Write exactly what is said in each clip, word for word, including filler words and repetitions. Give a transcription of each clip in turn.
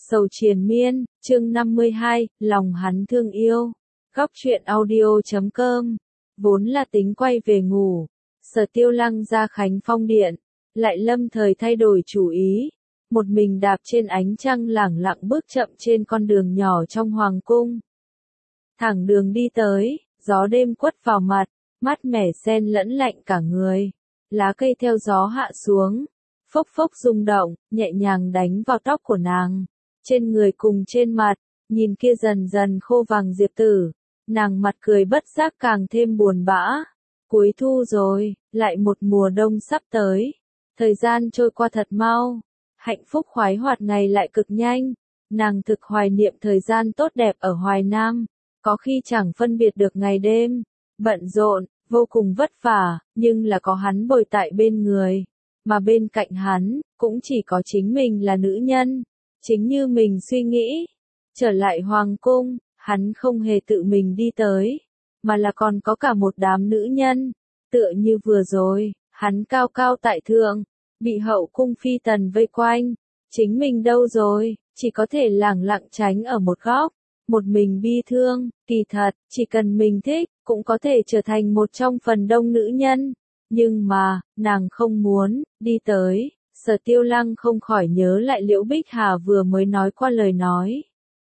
Sầu triền miên, chương năm mươi hai, lòng hắn thương yêu. Góc truyện audio chấm com. Vốn là tính quay về ngủ. Sở Tiêu Lăng ra Khánh Phong Điện. Lại lâm thời thay đổi chủ ý. Một mình đạp trên ánh trăng lẳng lặng bước chậm trên con đường nhỏ trong hoàng cung. Thẳng đường đi tới, gió đêm quất vào mặt, mát mẻ xen lẫn lạnh cả người. Lá cây theo gió hạ xuống, phốc phốc rung động, nhẹ nhàng đánh vào tóc của nàng. Trên người cùng trên mặt, nhìn kia dần dần khô vàng diệp tử, nàng mặt cười bất giác càng thêm buồn bã. Cuối thu rồi, lại một mùa đông sắp tới. Thời gian trôi qua thật mau, hạnh phúc khoái hoạt ngày lại cực nhanh. Nàng thực hoài niệm thời gian tốt đẹp ở Hoài Nam, có khi chẳng phân biệt được ngày đêm, bận rộn, vô cùng vất vả, nhưng là có hắn bồi tại bên người, mà bên cạnh hắn, cũng chỉ có chính mình là nữ nhân. Chính như mình suy nghĩ, trở lại hoàng cung, hắn không hề tự mình đi tới, mà là còn có cả một đám nữ nhân, tựa như vừa rồi, hắn cao cao tại thượng, bị hậu cung phi tần vây quanh, chính mình đâu rồi, chỉ có thể lẳng lặng tránh ở một góc, một mình bi thương. Kỳ thật, chỉ cần mình thích, cũng có thể trở thành một trong phần đông nữ nhân, nhưng mà, nàng không muốn, đi tới. Sở Tiêu Lăng không khỏi nhớ lại Liễu Bích Hà vừa mới nói qua lời nói.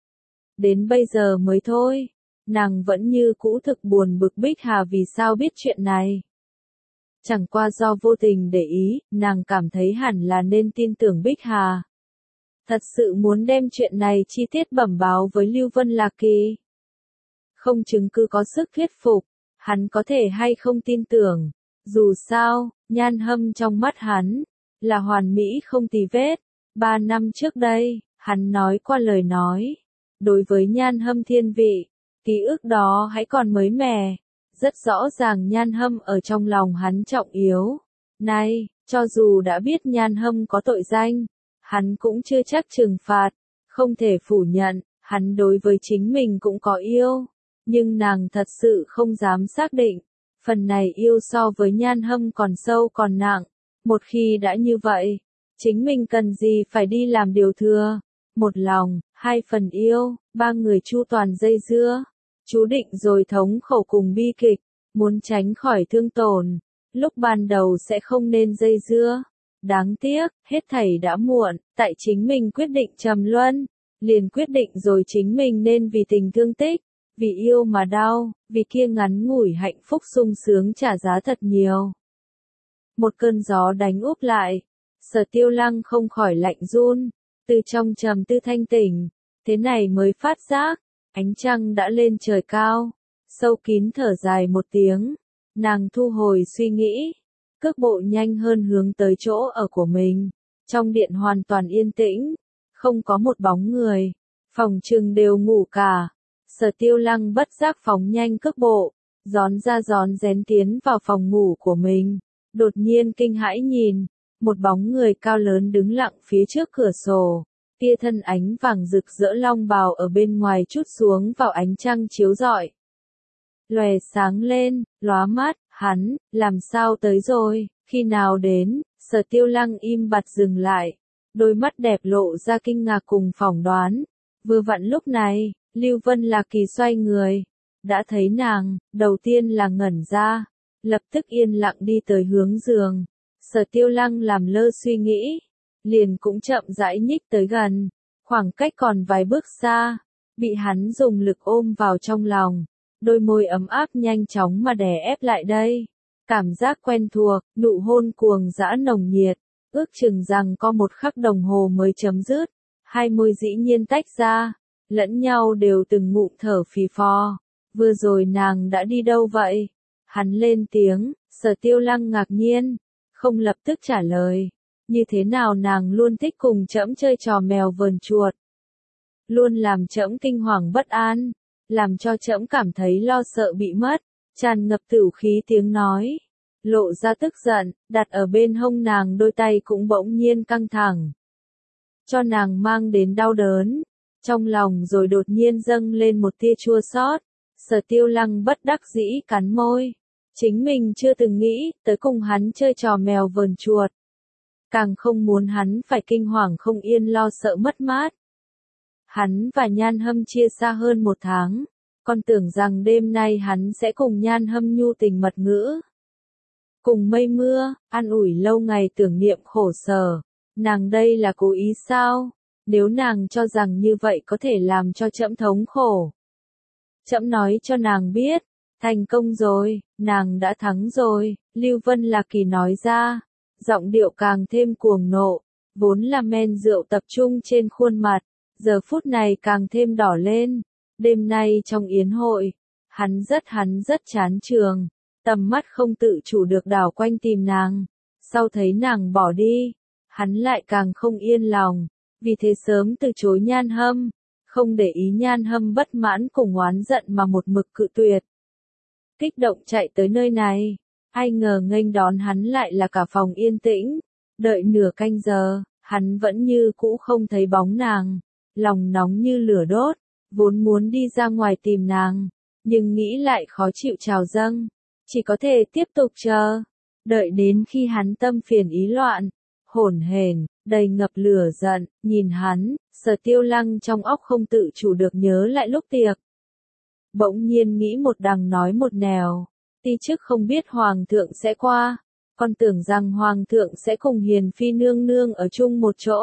Đến bây giờ mới thôi, nàng vẫn như cũ thực buồn bực Bích Hà vì sao biết chuyện này. Chẳng qua do vô tình để ý, nàng cảm thấy hẳn là nên tin tưởng Bích Hà. Thật sự muốn đem chuyện này chi tiết bẩm báo với Lưu Vân Lạc Kỳ. Không chứng cứ có sức thuyết phục, hắn có thể hay không tin tưởng. Dù sao, Nhan Hâm trong mắt hắn là hoàn mỹ không tì vết. Ba năm trước đây, hắn nói qua lời nói. Đối với Nhan Hâm thiên vị, ký ức đó hãy còn mới mẻ. Rất rõ ràng Nhan Hâm ở trong lòng hắn trọng yếu. Nay, cho dù đã biết Nhan Hâm có tội danh, hắn cũng chưa chắc trừng phạt. Không thể phủ nhận, hắn đối với chính mình cũng có yêu. Nhưng nàng thật sự không dám xác định. Phần này yêu so với Nhan Hâm còn sâu còn nặng. Một khi đã như vậy, chính mình cần gì phải đi làm điều thừa. Một lòng, hai phần yêu, ba người chu toàn dây dưa. Chú định rồi thống khổ cùng bi kịch, muốn tránh khỏi thương tổn. Lúc ban đầu sẽ không nên dây dưa. Đáng tiếc, hết thảy đã muộn, tại chính mình quyết định trầm luân. Liền quyết định rồi chính mình nên vì tình thương tích, vì yêu mà đau, vì kia ngắn ngủi hạnh phúc sung sướng trả giá thật nhiều. Một cơn gió đánh úp lại, Sở Tiêu Lăng không khỏi lạnh run, từ trong trầm tư thanh tỉnh, thế này mới phát giác, ánh trăng đã lên trời cao, sâu kín thở dài một tiếng, nàng thu hồi suy nghĩ, cước bộ nhanh hơn hướng tới chỗ ở của mình, trong điện hoàn toàn yên tĩnh, không có một bóng người, phòng trừng đều ngủ cả. Sở Tiêu Lăng bất giác phóng nhanh cước bộ, gión ra gión rén tiến vào phòng ngủ của mình. Đột nhiên kinh hãi nhìn, một bóng người cao lớn đứng lặng phía trước cửa sổ. Tia thân ánh vàng rực rỡ long bào ở bên ngoài trút xuống vào ánh trăng chiếu rọi. Lòe sáng lên, lóa mắt, hắn, làm sao tới rồi, khi nào đến. Sở Tiêu Lăng im bặt dừng lại, đôi mắt đẹp lộ ra kinh ngạc cùng phỏng đoán. Vừa vặn lúc này, Lưu Vân Lạc Kỳ xoay người, đã thấy nàng, đầu tiên là ngẩn ra, lập tức yên lặng đi tới hướng giường. Sở Tiêu Lăng làm lơ suy nghĩ, liền cũng chậm rãi nhích tới gần, khoảng cách còn vài bước xa, bị hắn dùng lực ôm vào trong lòng, đôi môi ấm áp nhanh chóng mà đè ép lại đây. Cảm giác quen thuộc, nụ hôn cuồng dã nồng nhiệt, ước chừng rằng có một khắc đồng hồ mới chấm dứt, hai môi dĩ nhiên tách ra, lẫn nhau đều từng ngụm thở phì phò. Vừa rồi nàng đã đi đâu vậy? Hắn lên tiếng. Sở Tiêu Lăng ngạc nhiên, không lập tức trả lời. Như thế nào nàng luôn thích cùng trẫm chơi trò mèo vờn chuột, luôn làm trẫm kinh hoàng bất an, làm cho trẫm cảm thấy lo sợ bị mất. Tràn ngập tửu khí tiếng nói, lộ ra tức giận, đặt ở bên hông nàng đôi tay cũng bỗng nhiên căng thẳng, cho nàng mang đến đau đớn. Trong lòng rồi đột nhiên dâng lên một tia chua xót. Sở Tiêu Lăng bất đắc dĩ cắn môi. Chính mình chưa từng nghĩ tới cùng hắn chơi trò mèo vờn chuột. Càng không muốn hắn phải kinh hoàng không yên lo sợ mất mát. Hắn và Nhan Hâm chia xa hơn một tháng, con tưởng rằng đêm nay hắn sẽ cùng Nhan Hâm nhu tình mật ngữ. Cùng mây mưa, an ủi lâu ngày tưởng niệm khổ sở. Nàng đây là cố ý sao? Nếu nàng cho rằng như vậy có thể làm cho trẫm thống khổ. Trẫm nói cho nàng biết, thành công rồi, nàng đã thắng rồi, Lưu Vân Lạc Kỳ nói ra, giọng điệu càng thêm cuồng nộ, vốn là men rượu tập trung trên khuôn mặt, giờ phút này càng thêm đỏ lên. Đêm nay trong yến hội, hắn rất hắn rất chán trường, tầm mắt không tự chủ được đảo quanh tìm nàng, sau thấy nàng bỏ đi, hắn lại càng không yên lòng, vì thế sớm từ chối Nhan Hâm, không để ý Nhan Hâm bất mãn cùng oán giận mà một mực cự tuyệt. Kích động chạy tới nơi này, ai ngờ nghênh đón hắn lại là cả phòng yên tĩnh, đợi nửa canh giờ, hắn vẫn như cũ không thấy bóng nàng, lòng nóng như lửa đốt, vốn muốn đi ra ngoài tìm nàng, nhưng nghĩ lại khó chịu trào dâng, chỉ có thể tiếp tục chờ, đợi đến khi hắn tâm phiền ý loạn, hổn hển, đầy ngập lửa giận, nhìn hắn, Sở Tiêu Lăng trong óc không tự chủ được nhớ lại lúc tiệc. Bỗng nhiên nghĩ một đằng nói một nẻo, ti chức không biết Hoàng thượng sẽ qua, con tưởng rằng Hoàng thượng sẽ cùng Hiền Phi nương nương ở chung một chỗ.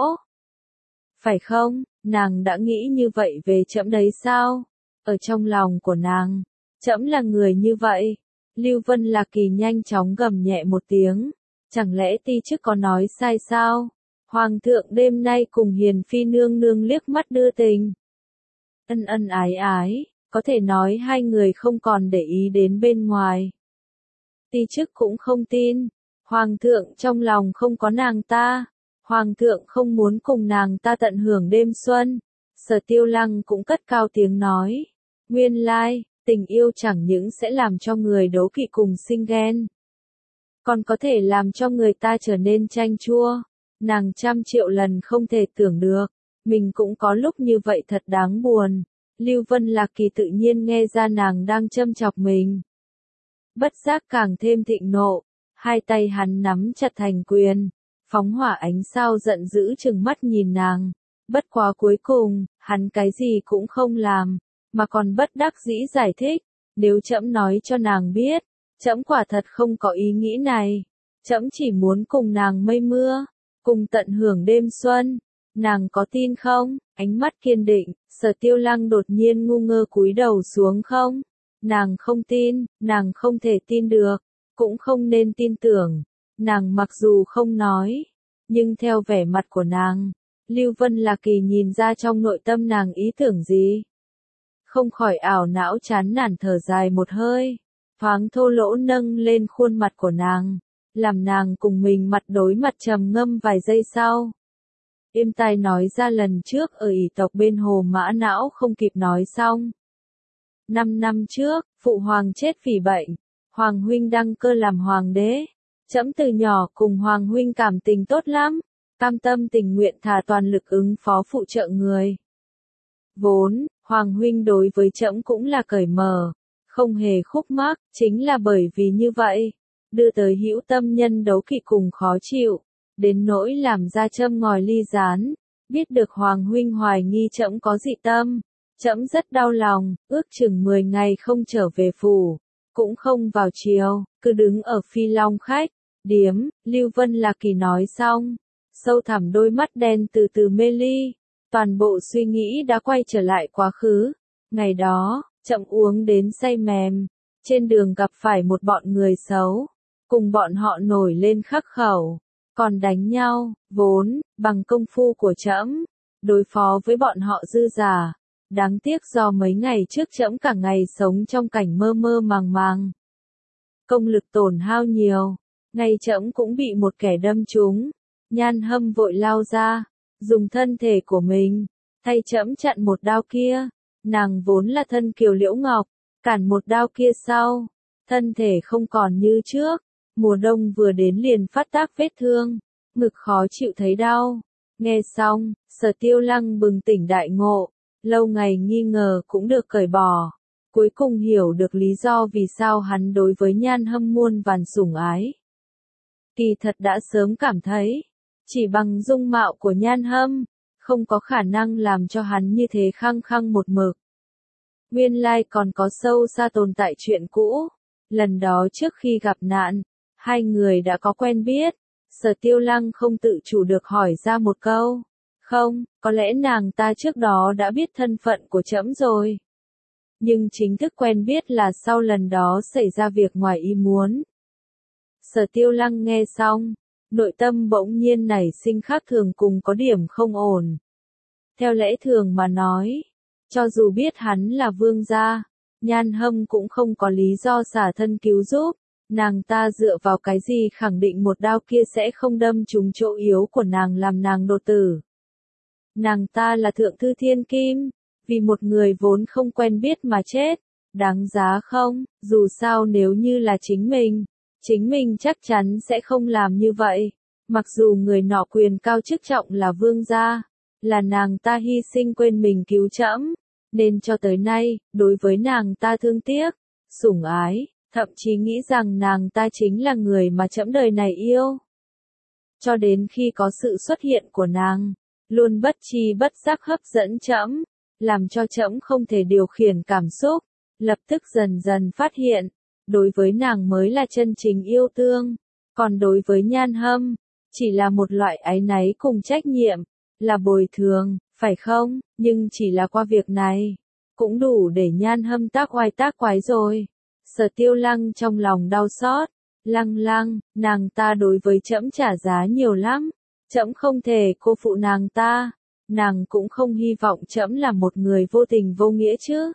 Phải không, nàng đã nghĩ như vậy về trẫm đấy sao? Ở trong lòng của nàng, trẫm là người như vậy. Lưu Vân Lạc Kỳ nhanh chóng gầm nhẹ một tiếng, chẳng lẽ ti chức có nói sai sao? Hoàng thượng đêm nay cùng Hiền Phi nương nương liếc mắt đưa tình. Ân ân ái ái, có thể nói hai người không còn để ý đến bên ngoài. Ti chức cũng không tin, Hoàng thượng trong lòng không có nàng ta, Hoàng thượng không muốn cùng nàng ta tận hưởng đêm xuân. Sở Tiêu Lăng cũng cất cao tiếng nói, nguyên lai, tình yêu chẳng những sẽ làm cho người đố kỵ cùng sinh ghen, còn có thể làm cho người ta trở nên chanh chua. Nàng trăm triệu lần không thể tưởng được, mình cũng có lúc như vậy thật đáng buồn. Lưu Vân Lạc Kỳ tự nhiên nghe ra nàng đang châm chọc mình. Bất giác càng thêm thịnh nộ, hai tay hắn nắm chặt thành quyền, phóng hỏa ánh sao giận dữ trừng mắt nhìn nàng. Bất quá cuối cùng, hắn cái gì cũng không làm, mà còn bất đắc dĩ giải thích, nếu trẫm nói cho nàng biết, trẫm quả thật không có ý nghĩ này, trẫm chỉ muốn cùng nàng mây mưa, cùng tận hưởng đêm xuân, nàng có tin không? Ánh mắt kiên định, Sở Tiêu Lăng đột nhiên ngu ngơ cúi đầu xuống không? Nàng không tin, nàng không thể tin được, cũng không nên tin tưởng, nàng mặc dù không nói, nhưng theo vẻ mặt của nàng, Lưu Vân Lạc Kỳ nhìn ra trong nội tâm nàng ý tưởng gì. Không khỏi ảo não chán nản thở dài một hơi, thoáng thô lỗ nâng lên khuôn mặt của nàng, làm nàng cùng mình mặt đối mặt trầm ngâm vài giây sau. Êm tai nói ra lần trước ở ỷ tộc bên Hồ Mã não không kịp nói xong. Năm năm trước, phụ hoàng chết vì bệnh, hoàng huynh đăng cơ làm hoàng đế. Trẫm từ nhỏ cùng hoàng huynh cảm tình tốt lắm, cam tâm tình nguyện thà toàn lực ứng phó phụ trợ người. Vốn, hoàng huynh đối với trẫm cũng là cởi mở, không hề khúc mắc, chính là bởi vì như vậy, đưa tới hữu tâm nhân đấu kỵ cùng khó chịu, đến nỗi làm ra châm ngòi ly gián, biết được hoàng huynh hoài nghi trẫm có dị tâm, trẫm rất đau lòng, ước chừng mười ngày không trở về phủ, cũng không vào chiều, cứ đứng ở Phi Long khách điếm. Lưu Vân Lạc Kỳ nói xong, sâu thẳm đôi mắt đen từ từ mê ly, toàn bộ suy nghĩ đã quay trở lại quá khứ. Ngày đó, trẫm uống đến say mềm, trên đường gặp phải một bọn người xấu, cùng bọn họ nổi lên khắc khẩu, còn đánh nhau, vốn, bằng công phu của trẫm, đối phó với bọn họ dư giả. Đáng tiếc do mấy ngày trước trẫm cả ngày sống trong cảnh mơ mơ màng màng, công lực tổn hao nhiều, ngay trẫm cũng bị một kẻ đâm trúng. Nhan Hâm vội lao ra, dùng thân thể của mình, thay trẫm chặn một đao kia. Nàng vốn là thân kiều liễu ngọc, cản một đao kia sau, thân thể không còn như trước. Mùa đông vừa đến liền phát tác vết thương, ngực khó chịu thấy đau. Nghe xong, Sở Tiêu Lăng bừng tỉnh đại ngộ, lâu ngày nghi ngờ cũng được cởi bỏ. Cuối cùng hiểu được lý do vì sao hắn đối với Nhan Hâm muôn vàn sủng ái. Kỳ thật đã sớm cảm thấy, chỉ bằng dung mạo của Nhan Hâm, không có khả năng làm cho hắn như thế khăng khăng một mực. Nguyên lai còn có sâu xa tồn tại chuyện cũ. Lần đó trước khi gặp nạn, hai người đã có quen biết. Sở Tiêu Lăng không tự chủ được hỏi ra một câu. Không, có lẽ nàng ta trước đó đã biết thân phận của trẫm rồi. Nhưng chính thức quen biết là sau lần đó xảy ra việc ngoài ý muốn. Sở Tiêu Lăng nghe xong, nội tâm bỗng nhiên nảy sinh khác thường cùng có điểm không ổn. Theo lẽ thường mà nói, cho dù biết hắn là vương gia, Nhan Hâm cũng không có lý do xả thân cứu giúp. Nàng ta dựa vào cái gì khẳng định một đao kia sẽ không đâm trúng chỗ yếu của nàng làm nàng đột tử. Nàng ta là thượng thư thiên kim, vì một người vốn không quen biết mà chết, đáng giá không? Dù sao nếu như là chính mình, chính mình chắc chắn sẽ không làm như vậy. Mặc dù người nọ quyền cao chức trọng là vương gia, là nàng ta hy sinh quên mình cứu trẫm, nên cho tới nay, đối với nàng ta thương tiếc, sủng ái, thậm chí nghĩ rằng nàng ta chính là người mà trẫm đời này yêu. Cho đến khi có sự xuất hiện của nàng, luôn bất tri bất giác hấp dẫn trẫm, làm cho trẫm không thể điều khiển cảm xúc, lập tức dần dần phát hiện, đối với nàng mới là chân chính yêu thương, còn đối với Nhan Hâm, chỉ là một loại áy náy cùng trách nhiệm, là bồi thường, phải không? Nhưng chỉ là qua việc này, cũng đủ để Nhan Hâm tác oai tác quái rồi. Sở Tiêu Lăng trong lòng đau xót, Lăng Lăng, nàng ta đối với trẫm trả giá nhiều lắm, trẫm không thể cô phụ nàng ta, nàng cũng không hy vọng trẫm là một người vô tình vô nghĩa chứ.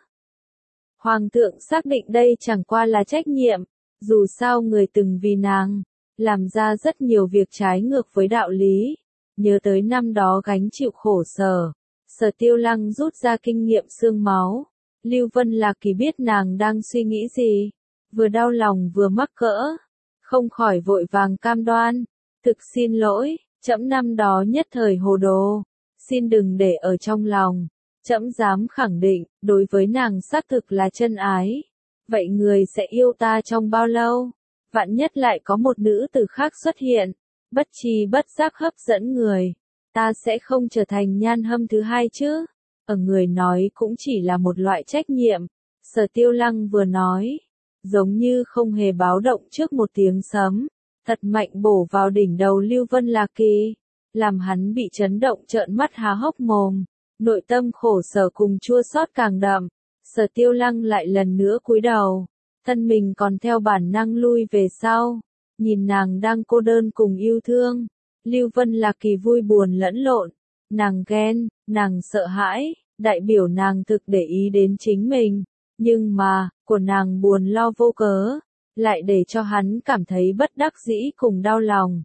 Hoàng thượng xác định đây chẳng qua là trách nhiệm, dù sao người từng vì nàng, làm ra rất nhiều việc trái ngược với đạo lý. Nhớ tới năm đó gánh chịu khổ sở, Sở Tiêu Lăng rút ra kinh nghiệm xương máu. Lưu Vân Lạc Kỳ biết nàng đang suy nghĩ gì, vừa đau lòng vừa mắc cỡ, không khỏi vội vàng cam đoan, thực xin lỗi, trẫm năm đó nhất thời hồ đồ, xin đừng để ở trong lòng, trẫm dám khẳng định, đối với nàng xác thực là chân ái, vậy người sẽ yêu ta trong bao lâu? Vạn nhất lại có một nữ tử khác xuất hiện, bất tri bất giác hấp dẫn người, ta sẽ không trở thành Nhan Hâm thứ hai chứ? Ở người nói cũng chỉ là một loại trách nhiệm. Sở Tiêu Lăng vừa nói, giống như không hề báo động trước một tiếng sấm, thật mạnh bổ vào đỉnh đầu Lưu Vân Lạc Kỳ, làm hắn bị chấn động trợn mắt há hốc mồm, nội tâm khổ sở cùng chua xót càng đậm. Sở Tiêu Lăng lại lần nữa cúi đầu, thân mình còn theo bản năng lui về sau, nhìn nàng đang cô đơn cùng yêu thương. Lưu Vân Lạc Kỳ vui buồn lẫn lộn, nàng ghen, nàng sợ hãi, đại biểu nàng thực để ý đến chính mình, nhưng mà, của nàng buồn lo vô cớ, lại để cho hắn cảm thấy bất đắc dĩ cùng đau lòng.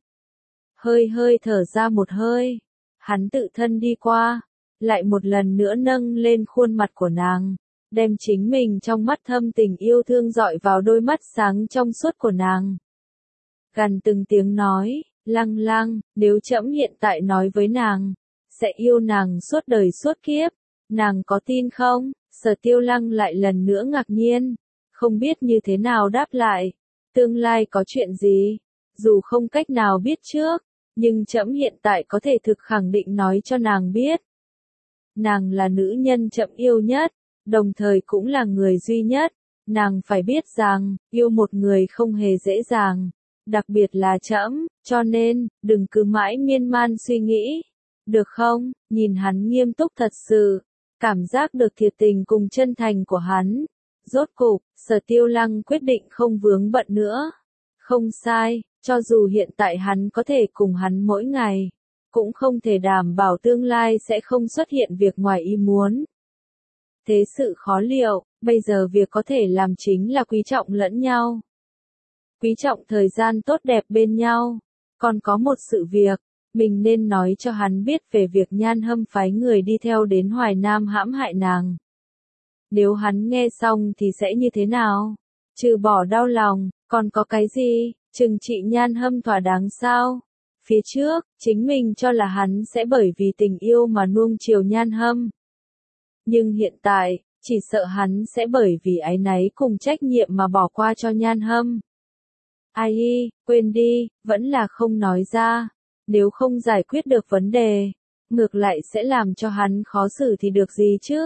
Hơi hơi thở ra một hơi, hắn tự thân đi qua, lại một lần nữa nâng lên khuôn mặt của nàng, đem chính mình trong mắt thâm tình yêu thương dọi vào đôi mắt sáng trong suốt của nàng. Gần từng tiếng nói, Lăng Lăng, nếu trẫm hiện tại nói với nàng, sẽ yêu nàng suốt đời suốt kiếp, nàng có tin không? Sở Tiêu Lăng lại lần nữa ngạc nhiên, không biết như thế nào đáp lại. Tương lai có chuyện gì? Dù không cách nào biết trước, nhưng trẫm hiện tại có thể thực khẳng định nói cho nàng biết. Nàng là nữ nhân trẫm yêu nhất, đồng thời cũng là người duy nhất. Nàng phải biết rằng, yêu một người không hề dễ dàng, đặc biệt là trẫm, cho nên, đừng cứ mãi miên man suy nghĩ. Được không? Nhìn hắn nghiêm túc thật sự, cảm giác được thiệt tình cùng chân thành của hắn. Rốt cục, Sở Tiêu Lăng quyết định không vướng bận nữa. Không sai, cho dù hiện tại hắn có thể cùng hắn mỗi ngày, cũng không thể đảm bảo tương lai sẽ không xuất hiện việc ngoài ý muốn. Thế sự khó liệu, bây giờ việc có thể làm chính là quý trọng lẫn nhau. Quý trọng thời gian tốt đẹp bên nhau. Còn có một sự việc, mình nên nói cho hắn biết về việc Nhan Hâm phái người đi theo đến Hoài Nam hãm hại nàng. Nếu hắn nghe xong thì sẽ như thế nào? Trừ bỏ đau lòng, còn có cái gì? Trừng trị Nhan Hâm thỏa đáng sao? Phía trước, chính mình cho là hắn sẽ bởi vì tình yêu mà nuông chiều Nhan Hâm. Nhưng hiện tại, chỉ sợ hắn sẽ bởi vì áy náy cùng trách nhiệm mà bỏ qua cho Nhan Hâm. Ai y, quên đi, vẫn là không nói ra. Nếu không giải quyết được vấn đề, ngược lại sẽ làm cho hắn khó xử thì được gì chứ?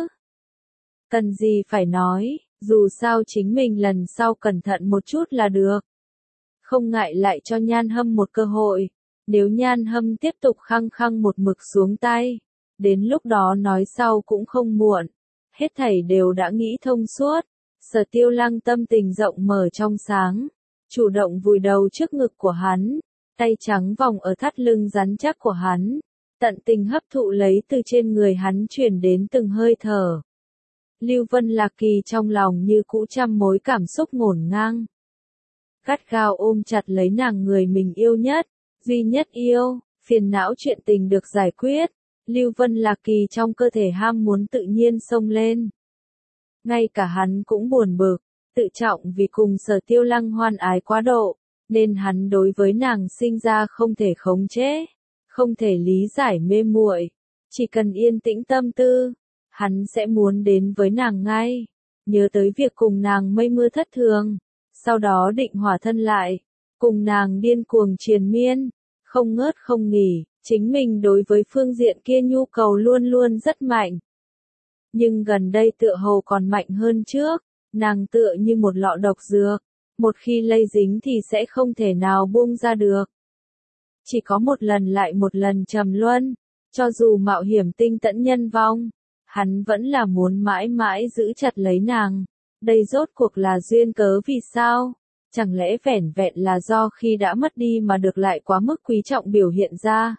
Cần gì phải nói, dù sao chính mình lần sau cẩn thận một chút là được. Không ngại lại cho Nhan Hâm một cơ hội, nếu Nhan Hâm tiếp tục khăng khăng một mực xuống tay, đến lúc đó nói sau cũng không muộn. Hết thảy đều đã nghĩ thông suốt, Sở Tiêu Lăng tâm tình rộng mở trong sáng, chủ động vùi đầu trước ngực của hắn, tay trắng vòng ở thắt lưng rắn chắc của hắn, tận tình hấp thụ lấy từ trên người hắn truyền đến từng hơi thở. Lưu Vân Lạc Kỳ trong lòng như cũ trăm mối cảm xúc ngổn ngang. Gắt gao ôm chặt lấy nàng người mình yêu nhất, duy nhất yêu, phiền não chuyện tình được giải quyết, Lưu Vân Lạc Kỳ trong cơ thể ham muốn tự nhiên xông lên. Ngay cả hắn cũng buồn bực, tự trọng vì cùng Sở Tiêu Lăng hoan ái quá độ, nên hắn đối với nàng sinh ra không thể khống chế, không thể lý giải mê muội, chỉ cần yên tĩnh tâm tư, hắn sẽ muốn đến với nàng ngay, nhớ tới việc cùng nàng mây mưa thất thường, sau đó định hỏa thân lại, cùng nàng điên cuồng triền miên, không ngớt không nghỉ, chính mình đối với phương diện kia nhu cầu luôn luôn rất mạnh. Nhưng gần đây tựa hồ còn mạnh hơn trước, nàng tựa như một lọ độc dược, một khi lây dính thì sẽ không thể nào buông ra được. Chỉ có một lần lại một lần trầm luân, cho dù mạo hiểm tinh tẫn nhân vong, hắn vẫn là muốn mãi mãi giữ chặt lấy nàng. Đây rốt cuộc là duyên cớ vì sao? Chẳng lẽ vẻn vẹn là do khi đã mất đi mà được lại quá mức quý trọng biểu hiện ra?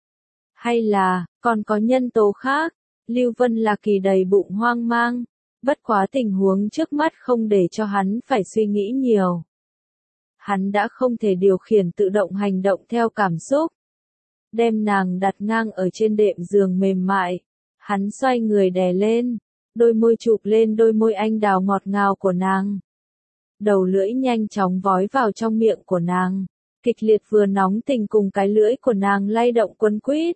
Hay là, còn có nhân tố khác? Lưu Vân Lạc Kỳ đầy bụng hoang mang, bất quá tình huống trước mắt không để cho hắn phải suy nghĩ nhiều. Hắn đã không thể điều khiển tự động hành động theo cảm xúc. Đem nàng đặt ngang ở trên đệm giường mềm mại, hắn xoay người đè lên, đôi môi chụp lên đôi môi anh đào ngọt ngào của nàng. Đầu lưỡi nhanh chóng vói vào trong miệng của nàng, kịch liệt vừa nóng tình cùng cái lưỡi của nàng lay động quấn quýt.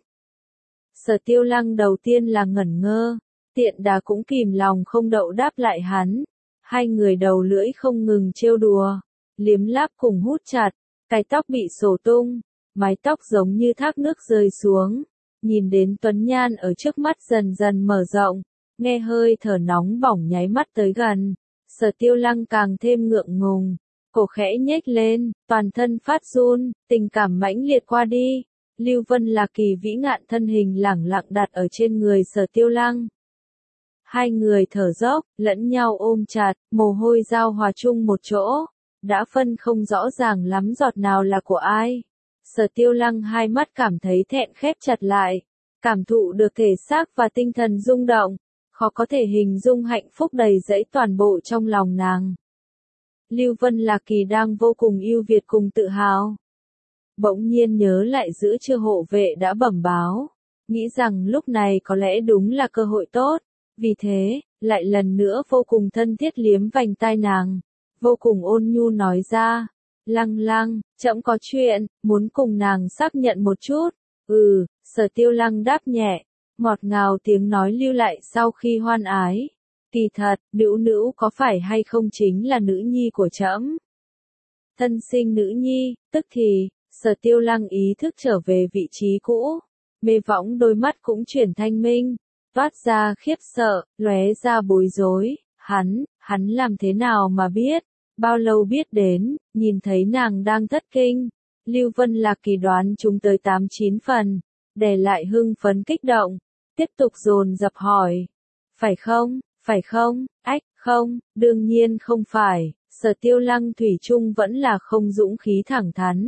Sở Tiêu Lăng đầu tiên là ngẩn ngơ, tiện đà cũng kìm lòng không đậu đáp lại hắn. Hai người đầu lưỡi không ngừng trêu đùa, liếm láp cùng hút chặt, cái tóc bị xổ tung, mái tóc giống như thác nước rơi xuống, nhìn đến Tuấn Nhan ở trước mắt dần dần mở rộng, nghe hơi thở nóng bỏng nháy mắt tới gần. Sở Tiêu Lăng càng thêm ngượng ngùng, cổ khẽ nhếch lên, toàn thân phát run, tình cảm mãnh liệt qua đi. Lưu Vân Lạc Kỳ vĩ ngạn thân hình lẳng lặng đặt ở trên người Sở Tiêu Lăng. Hai người thở dốc, lẫn nhau ôm chặt, mồ hôi giao hòa chung một chỗ, đã phân không rõ ràng lắm giọt nào là của ai. Sở Tiêu Lăng hai mắt cảm thấy thẹn khép chặt lại, cảm thụ được thể xác và tinh thần rung động, khó có thể hình dung hạnh phúc đầy dẫy toàn bộ trong lòng nàng. Lưu Vân Lạc Kỳ đang vô cùng ưu việt cùng tự hào. Bỗng nhiên nhớ lại giữa trưa hộ vệ đã bẩm báo, nghĩ rằng lúc này có lẽ đúng là cơ hội tốt, vì thế, lại lần nữa vô cùng thân thiết liếm vành tai nàng, vô cùng ôn nhu nói ra, Lăng Lăng, trẫm có chuyện, muốn cùng nàng xác nhận một chút. Ừ, Sở Tiêu Lăng đáp nhẹ, ngọt ngào tiếng nói lưu lại sau khi hoan ái. Kỳ thật, Nữu Nữu có phải hay không chính là nữ nhi của trẫm? Thân sinh nữ nhi, tức thì, Sở Tiêu Lăng ý thức trở về vị trí cũ, mê võng đôi mắt cũng chuyển thanh minh, toát ra khiếp sợ, lóe ra bối rối, hắn, hắn làm thế nào mà biết, bao lâu biết đến, nhìn thấy nàng đang thất kinh, Lưu Vân Lạc Kỳ đoán chúng tới tám chín phần, để lại hưng phấn kích động, tiếp tục dồn dập hỏi, phải không, phải không, ách, không, đương nhiên không phải, Sở Tiêu Lăng thủy chung vẫn là không dũng khí thẳng thắn.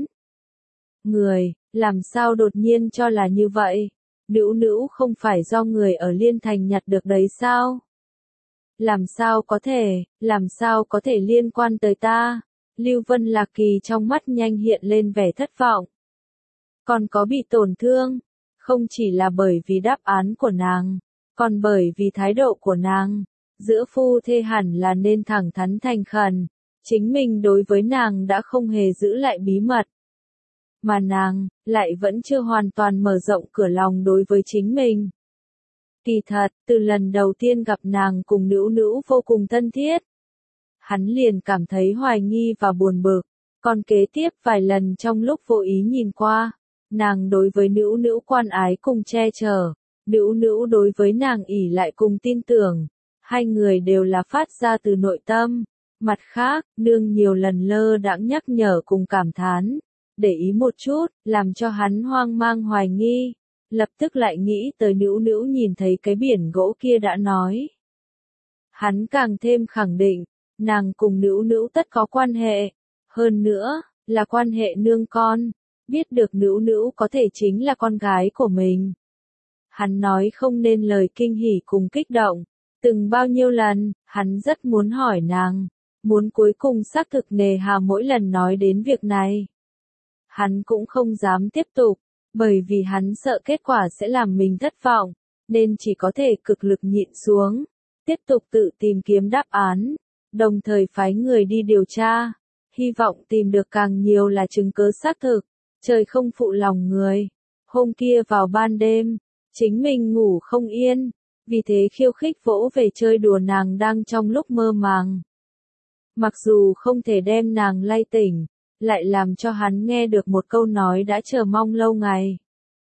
Người, làm sao đột nhiên cho là như vậy? Nữu Nữu không phải do người ở Liên Thành nhặt được đấy sao? Làm sao có thể, làm sao có thể liên quan tới ta? Lưu Vân Lạc Kỳ trong mắt nhanh hiện lên vẻ thất vọng. Còn có bị tổn thương, không chỉ là bởi vì đáp án của nàng, còn bởi vì thái độ của nàng. Giữa phu thê hẳn là nên thẳng thắn thành khẩn, chính mình đối với nàng đã không hề giữ lại bí mật. Mà nàng, lại vẫn chưa hoàn toàn mở rộng cửa lòng đối với chính mình. Kỳ thật, từ lần đầu tiên gặp nàng cùng Nữu Nữu vô cùng thân thiết, hắn liền cảm thấy hoài nghi và buồn bực, còn kế tiếp vài lần trong lúc vô ý nhìn qua, nàng đối với Nữu Nữu quan ái cùng che chở, Nữu Nữu đối với nàng ỷ lại cùng tin tưởng, hai người đều là phát ra từ nội tâm. Mặt khác, nương nhiều lần lơ đãng nhắc nhở cùng cảm thán, để ý một chút, làm cho hắn hoang mang hoài nghi, lập tức lại nghĩ tới Nữu Nữu nhìn thấy cái biển gỗ kia đã nói. Hắn càng thêm khẳng định, nàng cùng Nữu Nữu tất có quan hệ, hơn nữa, là quan hệ nương con, biết được Nữu Nữu có thể chính là con gái của mình. Hắn nói không nên lời kinh hỉ cùng kích động, từng bao nhiêu lần, hắn rất muốn hỏi nàng, muốn cuối cùng xác thực nề hà mỗi lần nói đến việc này. Hắn cũng không dám tiếp tục, bởi vì hắn sợ kết quả sẽ làm mình thất vọng, nên chỉ có thể cực lực nhịn xuống, tiếp tục tự tìm kiếm đáp án, đồng thời phái người đi điều tra, hy vọng tìm được càng nhiều là chứng cứ xác thực. Trời không phụ lòng người, hôm kia vào ban đêm, chính mình ngủ không yên, vì thế khiêu khích vỗ về chơi đùa nàng đang trong lúc mơ màng. Mặc dù không thể đem nàng lay tỉnh, lại làm cho hắn nghe được một câu nói đã chờ mong lâu ngày.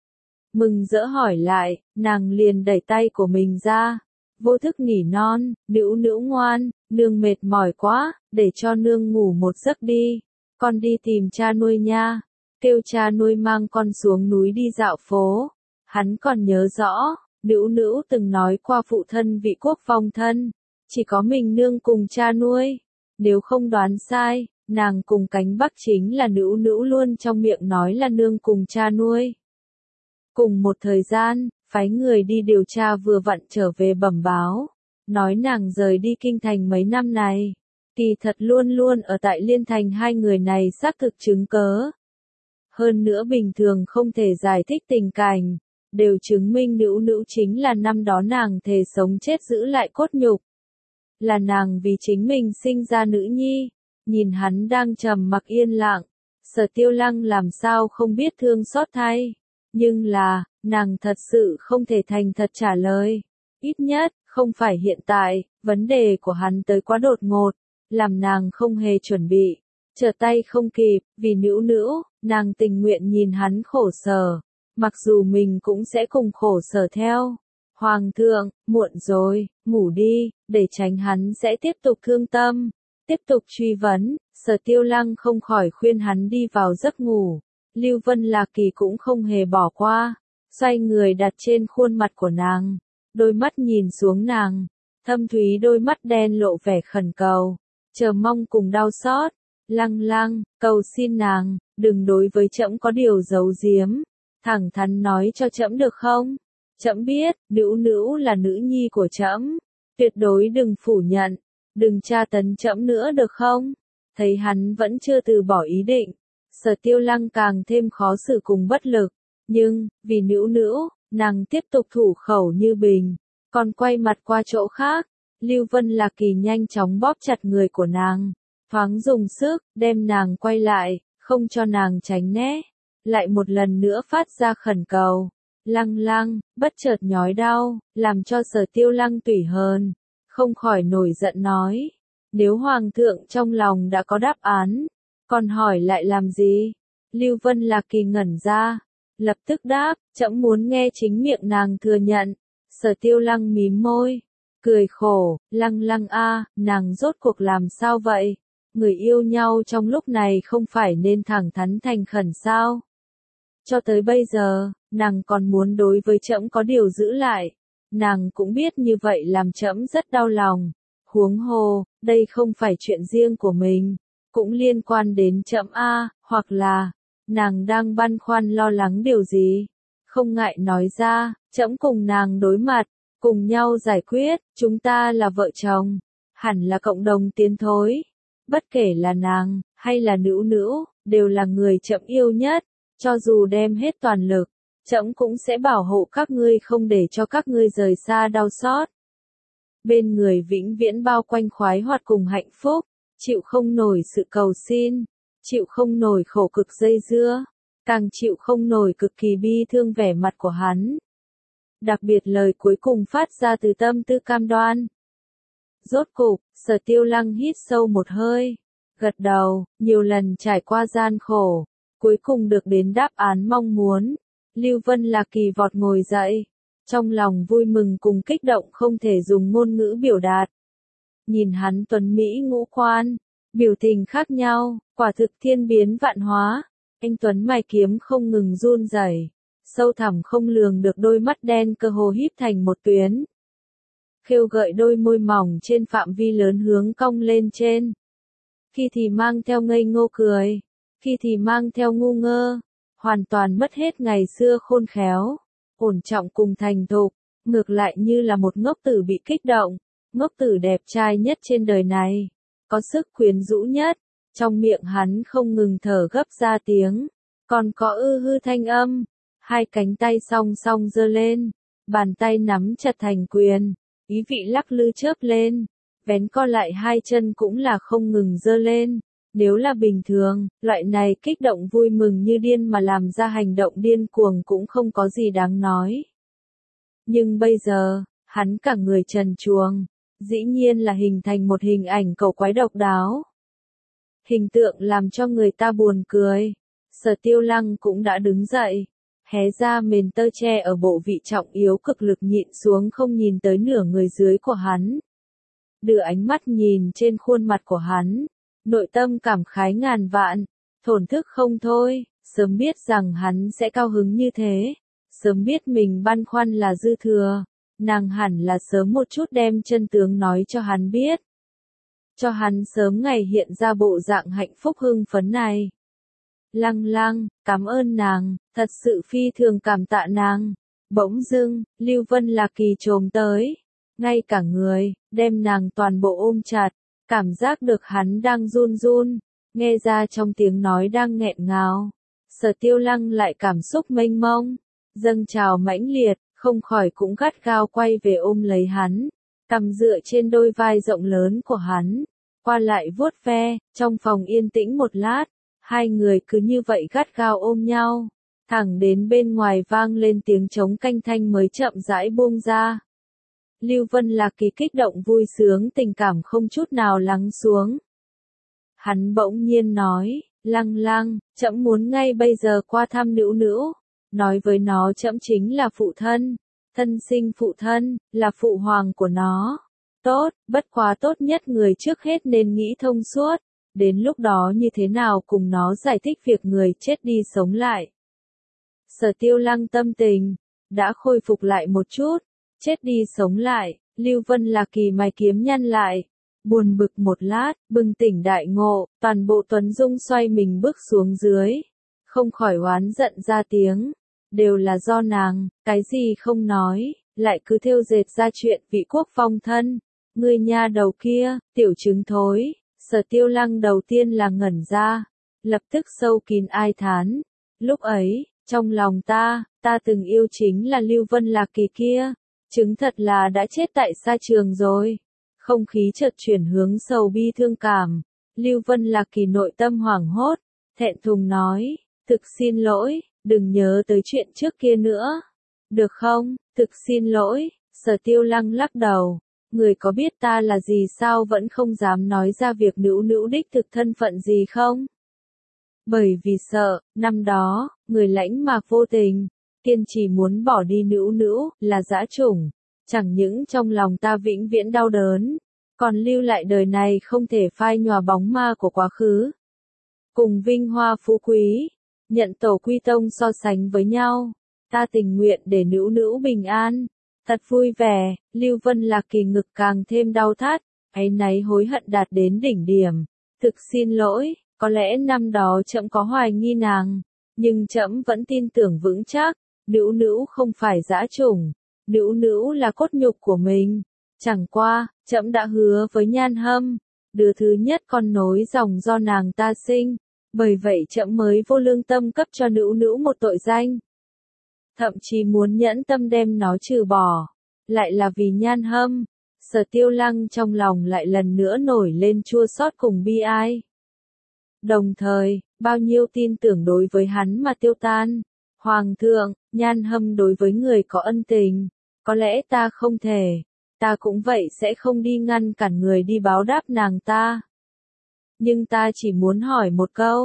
Mừng rỡ hỏi lại, nàng liền đẩy tay của mình ra, vô thức nỉ non, Nữu Nữu ngoan, nương mệt mỏi quá, để cho nương ngủ một giấc đi, con đi tìm cha nuôi nha, kêu cha nuôi mang con xuống núi đi dạo phố. Hắn còn nhớ rõ, Nữu Nữu từng nói qua phụ thân vị quốc vong thân, chỉ có mình nương cùng cha nuôi, nếu không đoán sai, nàng cùng cánh bắc chính là Nữu Nữu luôn trong miệng nói là nương cùng cha nuôi. Cùng một thời gian, phái người đi điều tra vừa vặn trở về bẩm báo, nói nàng rời đi kinh thành mấy năm này, kỳ thật luôn luôn ở tại Liên Thành hai người này xác thực chứng cớ. Hơn nữa bình thường không thể giải thích tình cảnh, đều chứng minh Nữu Nữu chính là năm đó nàng thề sống chết giữ lại cốt nhục. Là nàng vì chính mình sinh ra nữ nhi, nhìn hắn đang trầm mặc yên lặng, Sở Tiêu Lăng làm sao không biết thương xót thay, nhưng là, nàng thật sự không thể thành thật trả lời, ít nhất, không phải hiện tại, vấn đề của hắn tới quá đột ngột, làm nàng không hề chuẩn bị, trở tay không kịp, vì Nữu Nữu, nàng tình nguyện nhìn hắn khổ sở, mặc dù mình cũng sẽ cùng khổ sở theo. Hoàng thượng, muộn rồi, ngủ đi, để tránh hắn sẽ tiếp tục thương tâm, tiếp tục truy vấn, Sở Tiêu Lăng không khỏi khuyên hắn đi vào giấc ngủ. Lưu Vân Lạc Kỳ cũng không hề bỏ qua, xoay người đặt trên khuôn mặt của nàng, đôi mắt nhìn xuống nàng, thâm thúy đôi mắt đen lộ vẻ khẩn cầu, chờ mong cùng đau xót. Lăng Lăng, cầu xin nàng, đừng đối với trẫm có điều giấu giếm, thẳng thắn nói cho trẫm được không? Trẫm biết, Nữu Nữu là nữ nhi của trẫm, tuyệt đối đừng phủ nhận, đừng tra tấn trẫm nữa được không? Thấy hắn vẫn chưa từ bỏ ý định, Sở Tiêu Lăng càng thêm khó xử cùng bất lực, nhưng, vì Nữu Nữu, nàng tiếp tục thủ khẩu như bình, còn quay mặt qua chỗ khác. Lưu Vân Lạc Kỳ nhanh chóng bóp chặt người của nàng, thoáng dùng sức, đem nàng quay lại, không cho nàng tránh né, lại một lần nữa phát ra khẩn cầu. Lăng Lăng, bất chợt nhói đau, làm cho Sở Tiêu Lăng tủi hờn, không khỏi nổi giận nói, nếu Hoàng thượng trong lòng đã có đáp án, còn hỏi lại làm gì? Lưu Vân Lạc Kỳ ngẩn ra, lập tức đáp, trẫm muốn nghe chính miệng nàng thừa nhận. Sở Tiêu Lăng mím môi, cười khổ, Lăng Lăng a, nàng rốt cuộc làm sao vậy? Người yêu nhau trong lúc này không phải nên thẳng thắn thành khẩn sao? Cho tới bây giờ, nàng còn muốn đối với trẫm có điều giữ lại, nàng cũng biết như vậy làm trẫm rất đau lòng. Huống hồ, đây không phải chuyện riêng của mình, cũng liên quan đến trẫm a, hoặc là, nàng đang băn khoăn lo lắng điều gì, không ngại nói ra, trẫm cùng nàng đối mặt, cùng nhau giải quyết, chúng ta là vợ chồng, hẳn là cộng đồng tiến thối. Bất kể là nàng, hay là Nữu Nữu, đều là người trẫm yêu nhất, cho dù đem hết toàn lực, trẫm cũng sẽ bảo hộ các ngươi không để cho các ngươi rời xa đau xót. Bên người vĩnh viễn bao quanh khoái hoạt cùng hạnh phúc, chịu không nổi sự cầu xin, chịu không nổi khổ cực dây dưa, càng chịu không nổi cực kỳ bi thương vẻ mặt của hắn. Đặc biệt lời cuối cùng phát ra từ tâm tư cam đoan. Rốt cục, Sở Tiêu Lăng hít sâu một hơi, gật đầu, nhiều lần trải qua gian khổ, Cuối cùng được đến đáp án mong muốn. Lưu Vân Lạc Kỳ vọt ngồi dậy. Trong lòng vui mừng cùng kích động không thể dùng ngôn ngữ biểu đạt. Nhìn hắn tuấn Mỹ ngũ quan, biểu tình khác nhau, quả thực thiên biến vạn hóa. Anh Tuấn mài kiếm không ngừng run rẩy, sâu thẳm không lường được đôi mắt đen cơ hồ híp thành một tuyến. Khêu gợi đôi môi mỏng trên phạm vi lớn hướng cong lên trên. Khi thì mang theo ngây ngô cười, khi thì mang theo ngu ngơ, hoàn toàn mất hết ngày xưa khôn khéo, ổn trọng cùng thành thục, ngược lại như là một ngốc tử bị kích động, ngốc tử đẹp trai nhất trên đời này, có sức quyến rũ nhất, trong miệng hắn không ngừng thở gấp ra tiếng, còn có ư hư thanh âm, hai cánh tay song song giơ lên, bàn tay nắm chặt thành quyền, ý vị lắc lư chớp lên, vén co lại hai chân cũng là không ngừng giơ lên. Nếu là bình thường, loại này kích động vui mừng như điên mà làm ra hành động điên cuồng cũng không có gì đáng nói. Nhưng bây giờ, hắn cả người trần truồng, dĩ nhiên là hình thành một hình ảnh cầu quái độc đáo. Hình tượng làm cho người ta buồn cười. Sở Tiêu Lăng cũng đã đứng dậy, hé ra mền tơ che ở bộ vị trọng yếu cực lực nhịn xuống không nhìn tới nửa người dưới của hắn. Đưa ánh mắt nhìn trên khuôn mặt của hắn. Nội tâm cảm khái ngàn vạn, thổn thức không thôi, sớm biết rằng hắn sẽ cao hứng như thế, sớm biết mình băn khoăn là dư thừa, nàng hẳn là sớm một chút đem chân tướng nói cho hắn biết. Cho hắn sớm ngày hiện ra bộ dạng hạnh phúc hưng phấn này. Lăng Lăng, cảm ơn nàng, thật sự phi thường cảm tạ nàng. Bỗng dưng, Lưu Vân Lạc Kỳ trồm tới, ngay cả người, đem nàng toàn bộ ôm chặt. Cảm giác được hắn đang run run, nghe ra trong tiếng nói đang nghẹn ngào. Sở Tiêu Lăng lại cảm xúc mênh mông, dâng trào mãnh liệt, không khỏi cũng gắt gao quay về ôm lấy hắn, cằm dựa trên đôi vai rộng lớn của hắn, qua lại vuốt ve, trong phòng yên tĩnh một lát, hai người cứ như vậy gắt gao ôm nhau, thẳng đến bên ngoài vang lên tiếng trống canh thanh mới chậm rãi buông ra. Lưu Vân Lạc Kỳ kích động vui sướng tình cảm không chút nào lắng xuống. Hắn bỗng nhiên nói, Lăng Lăng, trẫm muốn ngay bây giờ qua thăm Nữu Nữu, nói với nó trẫm chính là phụ thân, thân sinh phụ thân, là phụ hoàng của nó. Tốt, bất quá tốt nhất người trước hết nên nghĩ thông suốt, đến lúc đó như thế nào cùng nó giải thích việc người chết đi sống lại. Sở Tiêu Lăng tâm tình, đã khôi phục lại một chút. Chết đi sống lại, Lưu Vân Lạc Kỳ mày kiếm nhăn lại, buồn bực một lát, bừng tỉnh đại ngộ, toàn bộ Tuấn Dung xoay mình bước xuống dưới, không khỏi oán giận ra tiếng, đều là do nàng, cái gì không nói, lại cứ thêu dệt ra chuyện vị quốc phong thân, ngươi nha đầu kia, tiểu trứng thối. Sở Tiêu Lăng đầu tiên là ngẩn ra, lập tức sâu kín ai thán, lúc ấy, trong lòng ta, ta từng yêu chính là Lưu Vân Lạc Kỳ kia. Chứng thật là đã chết tại sa trường rồi. Không khí chợt chuyển hướng sầu bi thương cảm. Lưu Vân Lạc Kỳ nội tâm hoảng hốt, thẹn thùng nói, thực xin lỗi, đừng nhớ tới chuyện trước kia nữa. Được không, thực xin lỗi. Sở Tiêu Lăng lắc đầu, người có biết ta là gì sao vẫn không dám nói ra việc Nữu Nữu đích thực thân phận gì không? Bởi vì sợ, năm đó, người lãnh mạc vô tình. Kiên trì muốn bỏ đi Nữu Nữu, là dã chủng, chẳng những trong lòng ta vĩnh viễn đau đớn, còn lưu lại đời này không thể phai nhòa bóng ma của quá khứ. Cùng vinh hoa phú quý, nhận tổ quy tông so sánh với nhau, ta tình nguyện để Nữu Nữu bình an, thật vui vẻ. Lưu Vân Lạc Kỳ ngực càng thêm đau thắt, áy náy hối hận đạt đến đỉnh điểm, thực xin lỗi, có lẽ năm đó trẫm có hoài nghi nàng, nhưng trẫm vẫn tin tưởng vững chắc. Nữu Nữu không phải dã chủng, Nữu Nữu là cốt nhục của mình. Chẳng qua, trẫm đã hứa với Nhan Hâm, đứa thứ nhất con nối dòng do nàng ta sinh, bởi vậy trẫm mới vô lương tâm cấp cho Nữu Nữu một tội danh. Thậm chí muốn nhẫn tâm đem nó trừ bỏ, lại là vì Nhan Hâm. Sở Tiêu Lăng trong lòng lại lần nữa nổi lên chua xót cùng bi ai. Đồng thời, bao nhiêu tin tưởng đối với hắn mà tiêu tan. Hoàng thượng, Nhan Hâm đối với người có ân tình, có lẽ ta không thể, ta cũng vậy sẽ không đi ngăn cản người đi báo đáp nàng ta. Nhưng ta chỉ muốn hỏi một câu,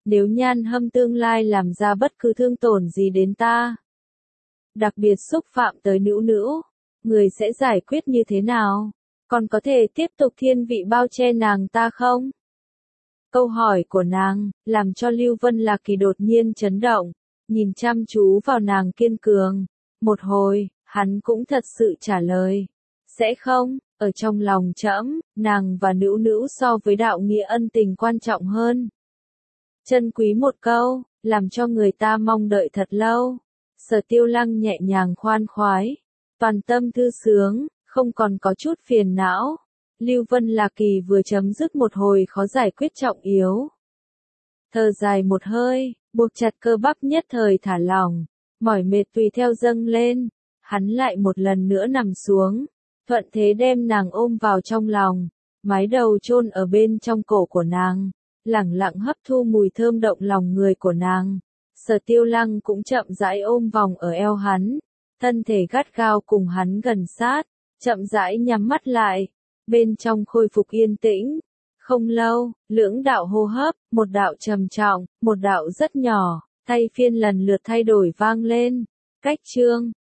nếu Nhan Hâm tương lai làm ra bất cứ thương tổn gì đến ta, đặc biệt xúc phạm tới Nữu Nữu, người sẽ giải quyết như thế nào? Còn có thể tiếp tục thiên vị bao che nàng ta không? Câu hỏi của nàng, làm cho Lưu Vân Lạc Kỳ đột nhiên chấn động, nhìn chăm chú vào nàng kiên cường. Một hồi, hắn cũng thật sự trả lời. Sẽ không, ở trong lòng trẫm, nàng và Nữu Nữu so với đạo nghĩa ân tình quan trọng hơn. Chân quý một câu, làm cho người ta mong đợi thật lâu. Sở Tiêu Lăng nhẹ nhàng khoan khoái, toàn tâm thư sướng, không còn có chút phiền não. Lưu Vân Lạc Kỳ vừa chấm dứt một hồi khó giải quyết trọng yếu. Thở dài một hơi, buộc chặt cơ bắp nhất thời thả lỏng, mỏi mệt tùy theo dâng lên, hắn lại một lần nữa nằm xuống, thuận thế đem nàng ôm vào trong lòng, mái đầu chôn ở bên trong cổ của nàng, lẳng lặng hấp thu mùi thơm động lòng người của nàng. Sở Tiêu Lăng cũng chậm rãi ôm vòng ở eo hắn, thân thể gắt gao cùng hắn gần sát, chậm rãi nhắm mắt lại, bên trong khôi phục yên tĩnh. Không lâu, lưỡng đạo hô hấp, một đạo trầm trọng, một đạo rất nhỏ, thay phiên lần lượt thay đổi vang lên. Cách chương